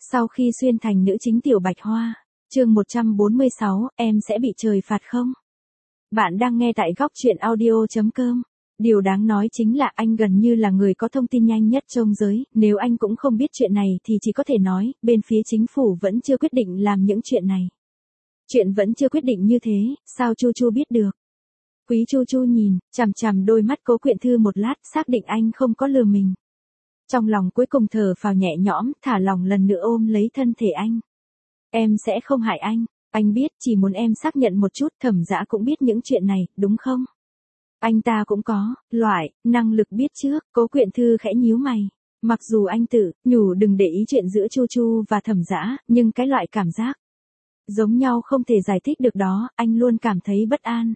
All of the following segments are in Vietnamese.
Sau khi xuyên thành nữ chính Tiểu Bạch Hoa, chương 146, em sẽ bị trời phạt không? Bạn đang nghe tại góc truyện audio.com. Điều đáng nói chính là anh gần như là người có thông tin nhanh nhất trong giới, nếu anh cũng không biết chuyện này thì chỉ có thể nói, bên phía chính phủ vẫn chưa quyết định làm những chuyện này. Chuyện vẫn chưa quyết định như thế, sao Chu Chu biết được? Quý Chu Chu nhìn, chằm chằm đôi mắt Cố Quyện Thư một lát, xác định anh không có lừa mình. Trong lòng cuối cùng thở phào nhẹ nhõm, thả lòng lần nữa ôm lấy thân thể anh. Em sẽ không hại anh biết chỉ muốn em xác nhận một chút, Thẩm Dã cũng biết những chuyện này, đúng không? Anh ta cũng có, năng lực biết trước, Cố Quyện Thư khẽ nhíu mày. Mặc dù anh tự nhủ đừng để ý chuyện giữa Chu Chu và Thẩm Dã, nhưng cái loại cảm giác giống nhau không thể giải thích được đó, anh luôn cảm thấy bất an.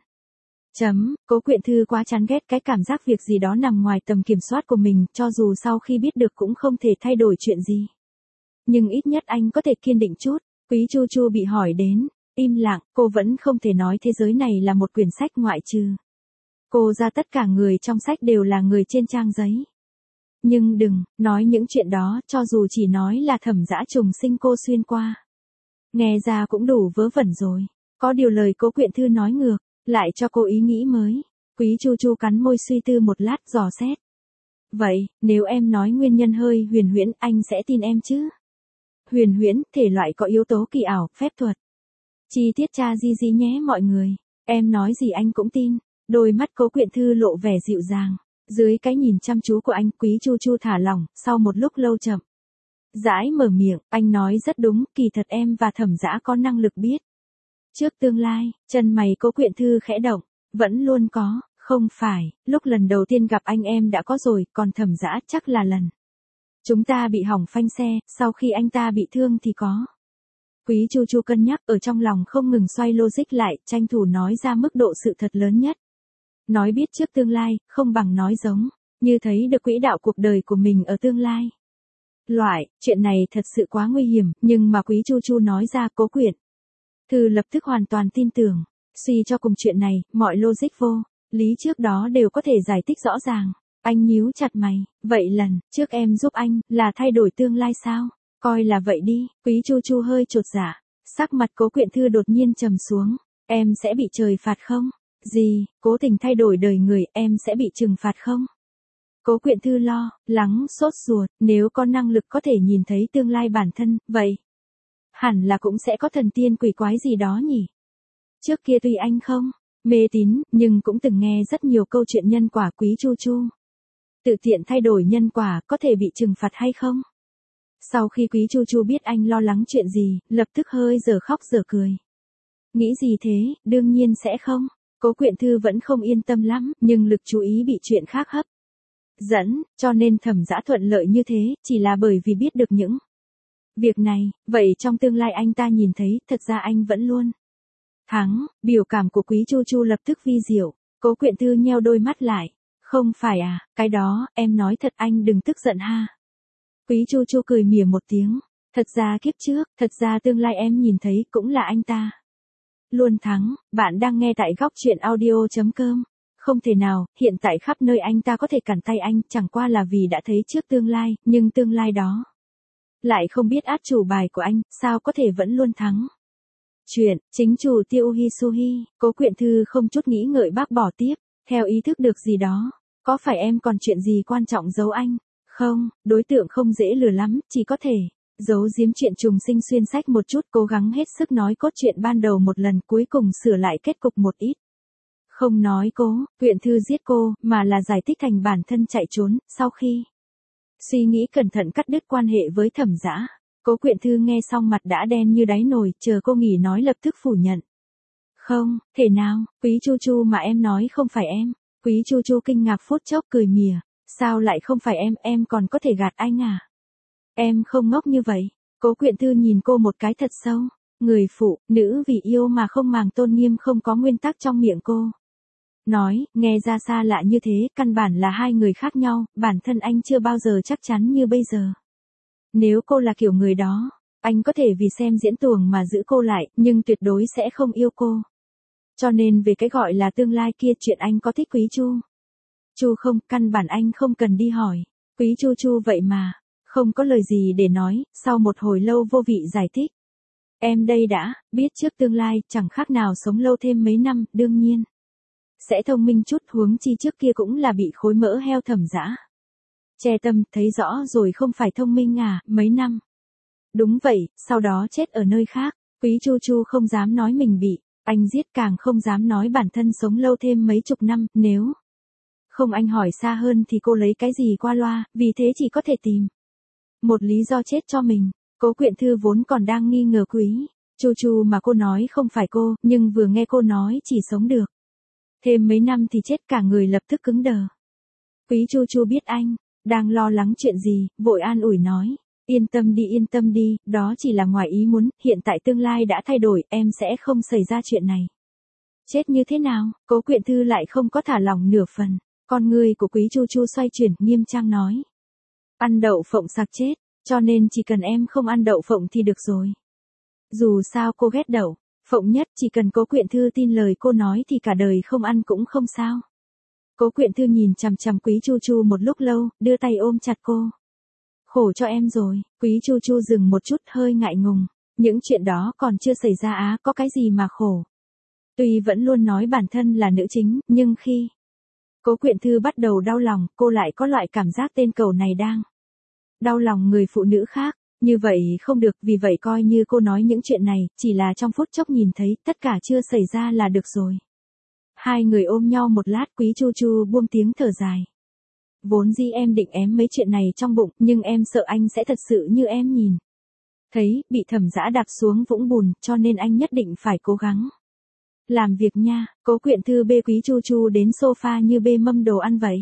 Cố Quyện Thư quá chán ghét cái cảm giác việc gì đó nằm ngoài tầm kiểm soát của mình, cho dù sau khi biết được cũng không thể thay đổi chuyện gì. Nhưng ít nhất anh có thể kiên định chút. Quý Chu Chu bị hỏi đến, im lặng, cô vẫn không thể nói thế giới này là một quyển sách ngoại trừ. Cô ra tất cả người trong sách đều là người trên trang giấy. Nhưng đừng nói những chuyện đó, cho dù chỉ nói là Thẩm Dã trùng sinh cô xuyên qua. Nghe ra cũng đủ vớ vẩn rồi. Có điều lời Cố Quyện Thư nói ngược lại cho cô ý nghĩ mới. Quý Chu Chu cắn môi suy tư một lát dò xét. Vậy, nếu em nói nguyên nhân hơi huyền huyễn, anh sẽ tin em chứ? Huyền huyễn, thể loại có yếu tố kỳ ảo, phép thuật. Chi tiết tra di nhé mọi người. Em nói gì anh cũng tin. Đôi mắt Cố Quyện Thư lộ vẻ dịu dàng. Dưới cái nhìn chăm chú của anh, Quý Chu Chu thả lỏng, sau một lúc lâu chậm rãi mở miệng, anh nói rất đúng, kỳ thật em và Thẩm Dã có năng lực biết trước tương lai. Chân mày Cố Quyện Thư khẽ động, vẫn luôn có, không phải, lúc lần đầu tiên gặp anh em đã có rồi, còn Thẩm Dã chắc là lần chúng ta bị hỏng phanh xe, sau khi anh ta bị thương thì có. Quý Chu Chu cân nhắc, ở trong lòng không ngừng xoay logic lại, tranh thủ nói ra mức độ sự thật lớn nhất. Nói biết trước tương lai, không bằng nói giống như thấy được quỹ đạo cuộc đời của mình ở tương lai. Chuyện này thật sự quá nguy hiểm, nhưng mà Quý Chu Chu nói ra, Cố Quyện Thư lập tức hoàn toàn tin tưởng. Suy cho cùng chuyện này, mọi logic vô lý trước đó đều có thể giải thích rõ ràng. Anh nhíu chặt mày, vậy lần trước em giúp anh, là thay đổi tương lai sao? Coi là vậy đi. Quý Chu Chu hơi chột dạ. Sắc mặt Cố Quyện Thư đột nhiên trầm xuống. Em sẽ bị trời phạt không? Gì, cố tình thay đổi đời người, em sẽ bị trừng phạt không? Cố Quyện Thư lo lắng sốt ruột, nếu có năng lực có thể nhìn thấy tương lai bản thân, vậy hẳn là cũng sẽ có thần tiên quỷ quái gì đó nhỉ? Trước kia tuy anh không mê tín, nhưng cũng từng nghe rất nhiều câu chuyện nhân quả. Quý Chu Chu tự tiện thay đổi nhân quả, có thể bị trừng phạt hay không? Sau khi Quý Chu Chu biết anh lo lắng chuyện gì, lập tức hơi dở khóc dở cười. Nghĩ gì thế, đương nhiên sẽ không. Cố Quyện Thư vẫn không yên tâm lắm, nhưng lực chú ý bị chuyện khác hấp dẫn, cho nên Thẩm Dã thuận lợi như thế, chỉ là bởi vì biết được những việc này. Vậy trong tương lai anh ta nhìn thấy, thật ra anh vẫn luôn thắng. Biểu cảm của Quý Chu Chu lập tức vi diệu. Cố Quyện Thư nheo đôi mắt lại. Không phải à, cái đó, em nói thật, anh đừng tức giận ha. Quý Chu Chu cười mỉa một tiếng. Thật ra kiếp trước, thật ra tương lai em nhìn thấy cũng là anh ta luôn thắng. Bạn đang nghe tại góc truyện audio.com. Không thể nào, hiện tại khắp nơi anh ta có thể cản tay anh, chẳng qua là vì đã thấy trước tương lai, nhưng tương lai đó lại không biết át chủ bài của anh, sao có thể vẫn luôn thắng. Chuyện, chính chủ Tiêu Hisuhi, Cố Quyện Thư không chút nghĩ ngợi bác bỏ tiếp, theo ý thức được gì đó. Có phải em còn chuyện gì quan trọng giấu anh? Không, đối tượng không dễ lừa lắm, chỉ có thể giấu giếm chuyện trùng sinh xuyên sách một chút, cố gắng hết sức nói cốt truyện ban đầu một lần, cuối cùng sửa lại kết cục một ít. Không nói Cố Quyện Thư giết cô, mà là giải thích thành bản thân chạy trốn. Sau khi suy nghĩ cẩn thận cắt đứt quan hệ với Thẩm Dã, Cố Quyện Thư nghe xong mặt đã đen như đáy nồi, chờ cô nghỉ nói lập tức phủ nhận. Không, thể nào, Quý Chu Chu mà em nói không phải em. Quý Chu Chu kinh ngạc phút chốc cười mỉa. Sao lại không phải em còn có thể gạt anh à? Em không ngốc như vậy. Cố Quyện Thư nhìn cô một cái thật sâu. Người phụ nữ vì yêu mà không màng tôn nghiêm không có nguyên tắc trong miệng cô nói, nghe ra xa lạ như thế, căn bản là hai người khác nhau, bản thân anh chưa bao giờ chắc chắn như bây giờ. Nếu cô là kiểu người đó, anh có thể vì xem diễn tuồng mà giữ cô lại, nhưng tuyệt đối sẽ không yêu cô. Cho nên về cái gọi là tương lai kia, chuyện anh có thích Quý Chu Chu không, căn bản anh không cần đi hỏi. Quý Chu Chu vậy mà Không có lời gì để nói, sau một hồi lâu vô vị giải thích. Em đây đã, biết trước tương lai, chẳng khác nào sống lâu thêm mấy năm, đương nhiên. Sẽ thông minh chút, huống chi trước kia cũng là bị khối mỡ heo Thẩm Dã. Che tâm, thấy rõ rồi không phải thông minh à, mấy năm. Đúng vậy, sau đó chết ở nơi khác, Quý Chu Chu không dám nói mình bị, anh giết, càng không dám nói bản thân sống lâu thêm mấy chục năm, nếu không anh hỏi xa hơn thì cô lấy cái gì qua loa, vì thế chỉ có thể tìm một lý do chết cho mình. Cố Quyện Thư vốn còn đang nghi ngờ Quý Chu Chu mà cô nói không phải cô, nhưng vừa nghe cô nói chỉ sống được thêm mấy năm thì chết, cả người lập tức cứng đờ. Quý Chu Chu biết anh đang lo lắng chuyện gì, vội an ủi nói. Yên tâm đi, đó chỉ là ngoài ý muốn, hiện tại tương lai đã thay đổi, em sẽ không xảy ra chuyện này. Chết như thế nào? Cố Quyện Thư lại không có thả lỏng nửa phần. Con người của Quý Chu Chu xoay chuyển, nghiêm trang nói. Ăn đậu phộng sặc chết, cho nên chỉ cần em không ăn đậu phộng thì được rồi. Dù sao cô ghét đậu phộng nhất, chỉ cần Cố Quyện Thư tin lời cô nói thì cả đời không ăn cũng không sao. Cố Quyện Thư nhìn chằm chằm Quý Chu Chu một lúc lâu, đưa tay ôm chặt cô. Khổ cho em rồi. Quý Chu Chu dừng một chút, hơi ngại ngùng. Những chuyện đó còn chưa xảy ra á, có cái gì mà khổ. Tuy vẫn luôn nói bản thân là nữ chính, nhưng khi Cố Quyện Thư bắt đầu đau lòng, cô lại có loại cảm giác tên cầu này đang đau lòng người phụ nữ khác. Như vậy không được, vì vậy coi như cô nói những chuyện này, chỉ là trong phút chốc nhìn thấy, tất cả chưa xảy ra là được rồi. Hai người ôm nhau một lát, Quý Chu Chu buông tiếng thở dài. Vốn dĩ em định ém mấy chuyện này trong bụng, nhưng em sợ anh sẽ thật sự như em nhìn thấy, bị Thẩm Dã đạp xuống vũng bùn, cho nên anh nhất định phải cố gắng làm việc nha. Cố Quyện Thư bê Quý Chu Chu đến sofa như bê mâm đồ ăn vậy.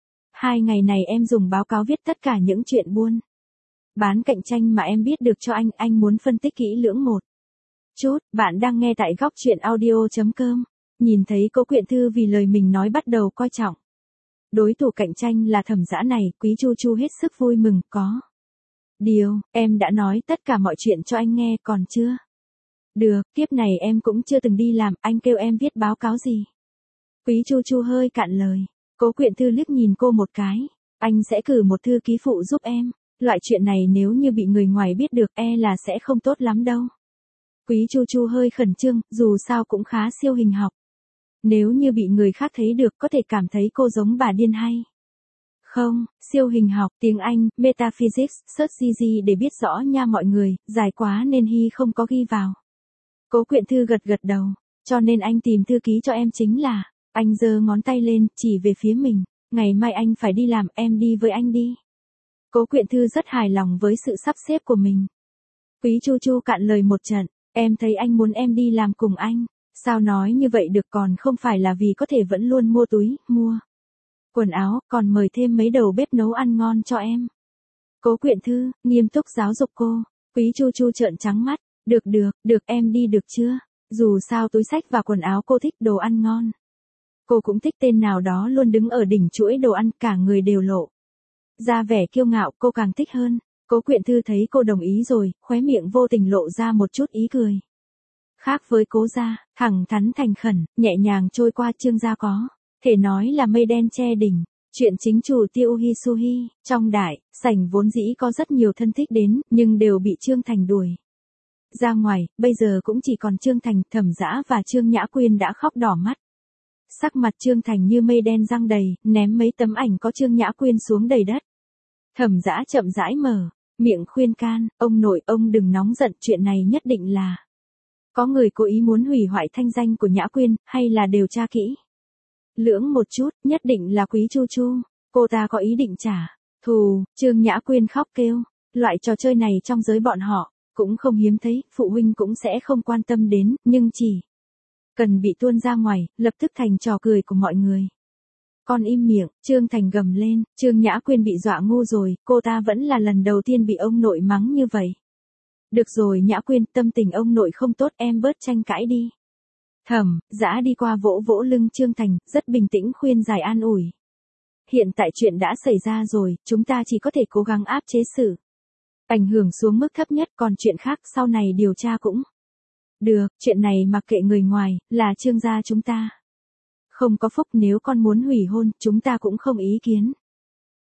2 ngày này em dùng báo cáo viết tất cả những chuyện buôn bán cạnh tranh mà em biết được cho anh muốn phân tích kỹ lưỡng một chút. Bạn đang nghe tại góc truyện audio.com. Nhìn thấy Cố Quyện Thư vì lời mình nói bắt đầu coi trọng đối thủ cạnh tranh là Thẩm Dã này, Quý Chu Chu hết sức vui mừng. Có điều, em đã nói tất cả mọi chuyện cho anh nghe, còn chưa? Được, kiếp này em cũng chưa từng đi làm, anh kêu em viết báo cáo gì? Quý Chu Chu hơi cạn lời. Cố Quyện Thư liếc nhìn cô một cái. Anh sẽ cử một thư ký phụ giúp em. Loại chuyện này nếu như bị người ngoài biết được, là sẽ không tốt lắm đâu. Quý Chu Chu hơi khẩn trương, dù sao cũng khá siêu hình học. Nếu như bị người khác thấy được, có thể cảm thấy cô giống bà điên hay không. Siêu hình học, tiếng Anh, metaphysics, search GG để biết rõ nha mọi người, dài quá nên Hy không có ghi vào. Cố Quyện Thư gật gật đầu, cho nên anh tìm thư ký cho em chính là. Anh giơ ngón tay lên, chỉ về phía mình. Ngày mai anh phải đi làm, em đi với anh đi. Cố Quyện Thư rất hài lòng với sự sắp xếp của mình. Quý Chu Chu cạn lời một trận. Em thấy anh muốn em đi làm cùng anh. Sao nói như vậy được, còn không phải là vì có thể vẫn luôn mua túi, mua quần áo, còn mời thêm mấy đầu bếp nấu ăn ngon cho em. Cố Quyện Thư nghiêm túc giáo dục cô. Quý Chu Chu trợn trắng mắt. Được em đi được chưa? Dù sao túi xách và quần áo cô thích, đồ ăn ngon cô cũng thích. Tên nào đó luôn đứng ở đỉnh chuỗi đồ ăn, cả người đều lộ ra vẻ kiêu ngạo, cô càng thích hơn. Cố Quyện Thư thấy cô đồng ý rồi, khóe miệng vô tình lộ ra một chút ý cười. Khác với Cố gia, thẳng thắn thành khẩn, nhẹ nhàng trôi qua. Trương gia có thể nói là mây đen che đỉnh. Chuyện chính chủ Tiêu Hisuhi, trong đại sảnh vốn dĩ có rất nhiều thân thích đến, nhưng đều bị Trương Thành đuổi ra ngoài, bây giờ cũng chỉ còn Trương Thành, Thẩm Dã và Trương Nhã Quyên đã khóc đỏ mắt. Sắc mặt Trương Thành như mây đen giăng đầy, ném mấy tấm ảnh có Trương Nhã Quyên xuống đầy đất. Thẩm Dã chậm rãi mở miệng khuyên can, ông nội, ông đừng nóng giận, chuyện này nhất định là có người cố ý muốn hủy hoại thanh danh của Nhã Quyên, hay là điều tra kỹ lưỡng một chút, nhất định là Quý Chu Chu, cô ta có ý định trả thù. Trương Nhã Quyên khóc kêu, loại trò chơi này trong giới bọn họ cũng không hiếm thấy, phụ huynh cũng sẽ không quan tâm đến, nhưng chỉ cần bị tuôn ra ngoài, lập tức thành trò cười của mọi người. Con im miệng, Trương Thành gầm lên. Trương Nhã Quyên bị dọa ngu rồi, cô ta vẫn là lần đầu tiên bị ông nội mắng như vậy. Được rồi Nhã Quyên, tâm tình ông nội không tốt, em bớt tranh cãi đi. Thẩm Dã đi qua vỗ vỗ lưng Trương Thành, rất bình tĩnh khuyên giải an ủi. Hiện tại chuyện đã xảy ra rồi, chúng ta chỉ có thể cố gắng áp chế sự ảnh hưởng xuống mức thấp nhất, còn chuyện khác sau này điều tra cũng được. Chuyện này mặc kệ người ngoài, là Trương gia chúng ta không có phúc, nếu con muốn hủy hôn, chúng ta cũng không ý kiến.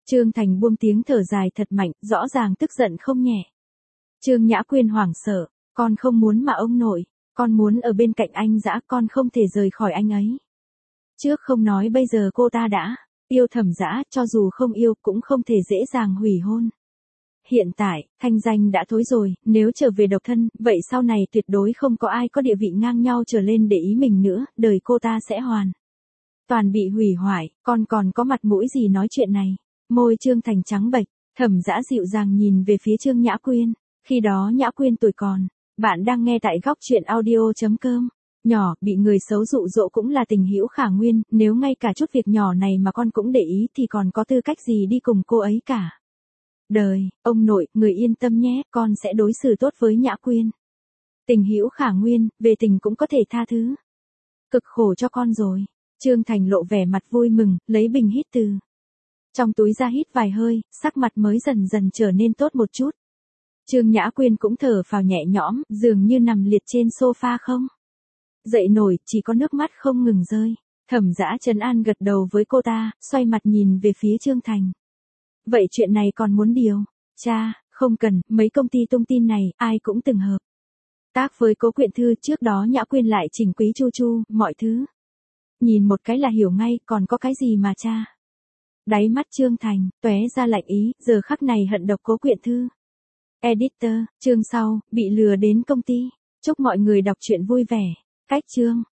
Trương Thành buông tiếng thở dài thật mạnh, rõ ràng tức giận không nhẹ. Trương Nhã Quyên hoảng sợ, con không muốn mà ông nội, con muốn ở bên cạnh anh Dã, con không thể rời khỏi anh ấy. Trước không nói bây giờ cô ta đã yêu Thẩm Dã, cho dù không yêu cũng không thể dễ dàng hủy hôn. Hiện tại, thanh danh đã thối rồi, nếu trở về độc thân, vậy sau này tuyệt đối không có ai có địa vị ngang nhau trở lên để ý mình nữa, đời cô ta sẽ toàn bị hủy hoại, con còn có mặt mũi gì nói chuyện này. Môi Trương Thành trắng bệch, Thẩm Dã dịu dàng nhìn về phía Trương Nhã Quyên, khi đó Nhã Quyên tuổi còn. Bạn đang nghe tại góc truyện audio.com. Nhỏ, bị người xấu dụ dỗ cũng là tình hữu khả nguyên, nếu ngay cả chút việc nhỏ này mà con cũng để ý thì còn có tư cách gì đi cùng cô ấy cả. Đời, ông nội, người yên tâm nhé, con sẽ đối xử tốt với Nhã Quyên. Tình hữu khả nguyên, về tình cũng có thể tha thứ. Cực khổ cho con rồi. Trương Thành lộ vẻ mặt vui mừng, lấy bình hít từ trong túi ra hít vài hơi, sắc mặt mới dần dần trở nên tốt một chút. Trương Nhã Quyên cũng thở phào nhẹ nhõm, dường như nằm liệt trên sofa không dậy nổi, chỉ có nước mắt không ngừng rơi. Thẩm Dã trấn an gật đầu với cô ta, xoay mặt nhìn về phía Trương Thành. Vậy chuyện này còn muốn điều tra, không cần, mấy công ty tung tin này, ai cũng từng hợp tác với Cố Quyện Thư, trước đó Nhã Quyên lại chỉnh Quý Chu Chu, mọi thứ nhìn một cái là hiểu ngay, còn có cái gì mà tra. Đáy mắt Trương Thành tóe ra lạnh ý, giờ khắc này hận độc Cố Quyện Thư. Editor, chương sau, bị lừa đến công ty. Chúc mọi người đọc truyện vui vẻ. Cách chương